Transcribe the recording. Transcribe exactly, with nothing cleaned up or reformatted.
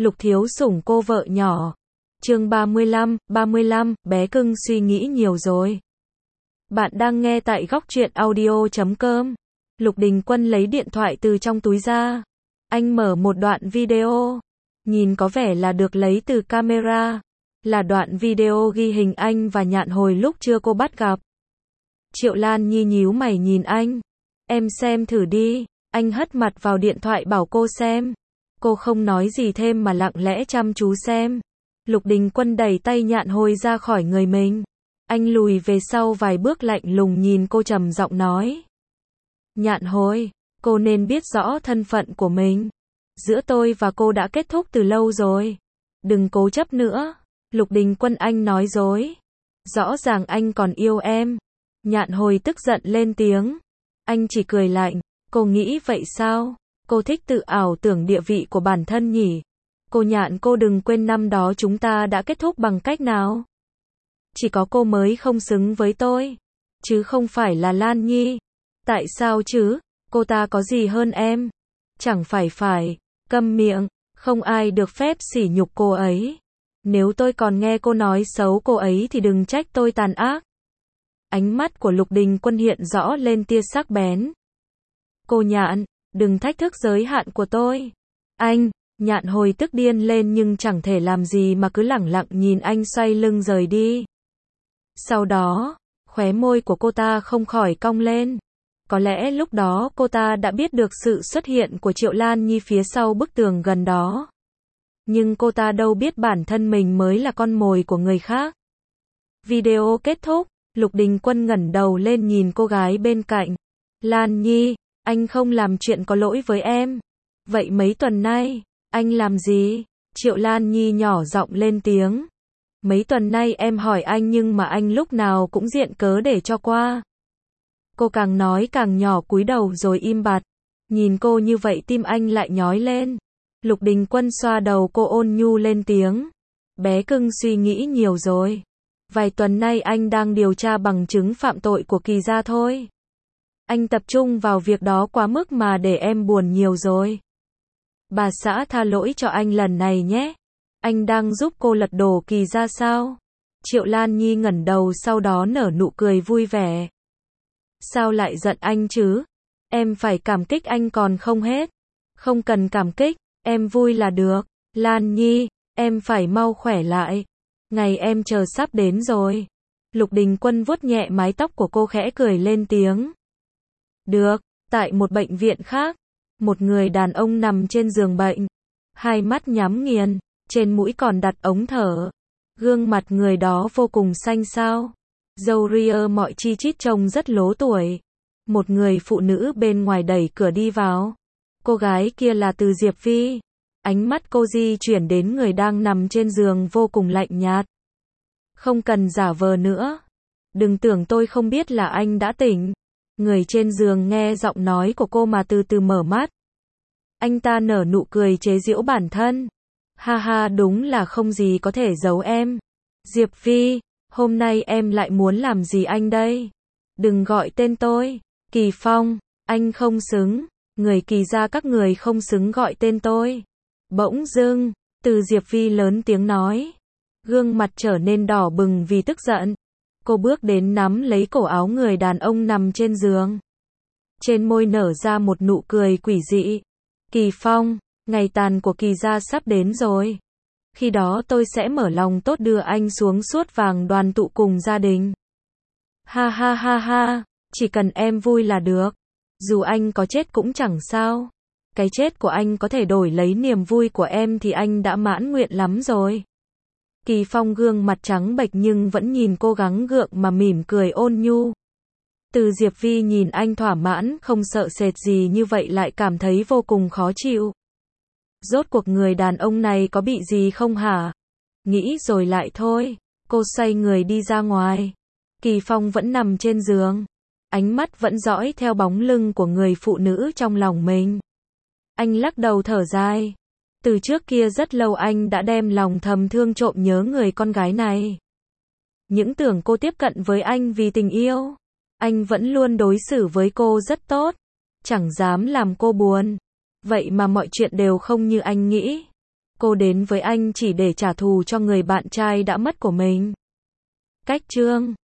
Lục Thiếu Sủng cô vợ nhỏ. Chương ba mươi lăm, ba mươi lăm, bé cưng suy nghĩ nhiều rồi. Bạn đang nghe tại góc truyện audio chấm com. Lục Đình Quân lấy điện thoại từ trong túi ra. Anh mở một đoạn video. Nhìn có vẻ là được lấy từ camera. Là đoạn video ghi hình anh và Nhạn hồi lúc chưa cô bắt gặp. Triệu Lan Nhi nhíu mày nhìn anh. Em xem thử đi. Anh hất mặt vào điện thoại bảo cô xem. Cô không nói gì thêm mà lặng lẽ chăm chú xem. Lục Đình Quân đẩy tay Nhạn hồi ra khỏi người mình. Anh lùi về sau vài bước lạnh lùng nhìn cô trầm giọng nói. Nhạn hồi, cô nên biết rõ thân phận của mình. Giữa tôi và cô đã kết thúc từ lâu rồi. Đừng cố chấp nữa. Lục Đình Quân anh nói dối. Rõ ràng anh còn yêu em. Nhạn hồi tức giận lên tiếng. Anh chỉ cười lạnh. Cô nghĩ vậy sao? Cô thích tự ảo tưởng địa vị của bản thân nhỉ? Cô Nhạn cô đừng quên năm đó chúng ta đã kết thúc bằng cách nào? Chỉ có cô mới không xứng với tôi. Chứ không phải là Lan Nhi. Tại sao chứ? Cô ta có gì hơn em? Chẳng phải phải. Câm miệng. Không ai được phép sỉ nhục cô ấy. Nếu tôi còn nghe cô nói xấu cô ấy thì đừng trách tôi tàn ác. Ánh mắt của Lục Đình Quân hiện rõ lên tia sắc bén. Cô Nhạn, đừng thách thức giới hạn của tôi. Anh, Nhạn hồi tức điên lên nhưng chẳng thể làm gì mà cứ lẳng lặng nhìn anh xoay lưng rời đi. Sau đó, khóe môi của cô ta không khỏi cong lên. Có lẽ lúc đó cô ta đã biết được sự xuất hiện của Triệu Lan Nhi phía sau bức tường gần đó. Nhưng cô ta đâu biết bản thân mình mới là con mồi của người khác. Video kết thúc, Lục Đình Quân ngẩng đầu lên nhìn cô gái bên cạnh. Lan Nhi, anh không làm chuyện có lỗi với em. Vậy mấy tuần nay, anh làm gì? Triệu Lan Nhi nhỏ giọng lên tiếng. Mấy tuần nay em hỏi anh nhưng mà anh lúc nào cũng diện cớ để cho qua. Cô càng nói càng nhỏ cúi đầu rồi im bặt. Nhìn cô như vậy tim anh lại nhói lên. Lục Đình Quân xoa đầu cô ôn nhu lên tiếng. Bé cưng suy nghĩ nhiều rồi. Vài tuần nay anh đang điều tra bằng chứng phạm tội của Kỳ gia thôi. Anh tập trung vào việc đó quá mức mà để em buồn nhiều rồi. Bà xã tha lỗi cho anh lần này nhé. Anh đang giúp cô lật đổ Kỳ gia sao? Triệu Lan Nhi ngẩng đầu sau đó nở nụ cười vui vẻ. Sao lại giận anh chứ? Em phải cảm kích anh còn không hết. Không cần cảm kích, em vui là được. Lan Nhi, em phải mau khỏe lại. Ngày em chờ sắp đến rồi. Lục Đình Quân vuốt nhẹ mái tóc của cô khẽ cười lên tiếng. Được, tại một bệnh viện khác, một người đàn ông nằm trên giường bệnh. Hai mắt nhắm nghiền, trên mũi còn đặt ống thở. Gương mặt người đó vô cùng xanh xao. Râu ria mọi chi chít trông rất lố tuổi. Một người phụ nữ bên ngoài đẩy cửa đi vào. Cô gái kia là Từ Diệp Vi. Ánh mắt cô di chuyển đến người đang nằm trên giường vô cùng lạnh nhạt. Không cần giả vờ nữa. Đừng tưởng tôi không biết là anh đã tỉnh. Người trên giường nghe giọng nói của cô mà từ từ mở mắt. Anh ta nở nụ cười chế giễu bản thân. Ha ha, đúng là không gì có thể giấu em. Diệp Vi, hôm nay em lại muốn làm gì anh đây? Đừng gọi tên tôi. Kỳ Phong, anh không xứng. Người Kỳ gia các người không xứng gọi tên tôi. Bỗng dưng, Từ Diệp Vi lớn tiếng nói. Gương mặt trở nên đỏ bừng vì tức giận. Cô bước đến nắm lấy cổ áo người đàn ông nằm trên giường. Trên môi nở ra một nụ cười quỷ dị. Kỳ Phong, ngày tàn của Kỳ gia sắp đến rồi. Khi đó tôi sẽ mở lòng tốt đưa anh xuống suốt vàng đoàn tụ cùng gia đình. Ha ha ha ha, chỉ cần em vui là được. Dù anh có chết cũng chẳng sao. Cái chết của anh có thể đổi lấy niềm vui của em thì anh đã mãn nguyện lắm rồi. Kỳ Phong gương mặt trắng bệch nhưng vẫn nhìn cô gắng gượng mà mỉm cười ôn nhu. Từ Diệp Vi nhìn anh thỏa mãn không sợ sệt gì như vậy lại cảm thấy vô cùng khó chịu. Rốt cuộc người đàn ông này có bị gì không hả? Nghĩ rồi lại thôi. Cô xoay người đi ra ngoài. Kỳ Phong vẫn nằm trên giường. Ánh mắt vẫn dõi theo bóng lưng của người phụ nữ trong lòng mình. Anh lắc đầu thở dài. Từ trước kia rất lâu anh đã đem lòng thầm thương trộm nhớ người con gái này. Những tưởng cô tiếp cận với anh vì tình yêu. Anh vẫn luôn đối xử với cô rất tốt. Chẳng dám làm cô buồn. Vậy mà mọi chuyện đều không như anh nghĩ. cô đến với anh chỉ để trả thù cho người bạn trai đã mất của mình. Cách chương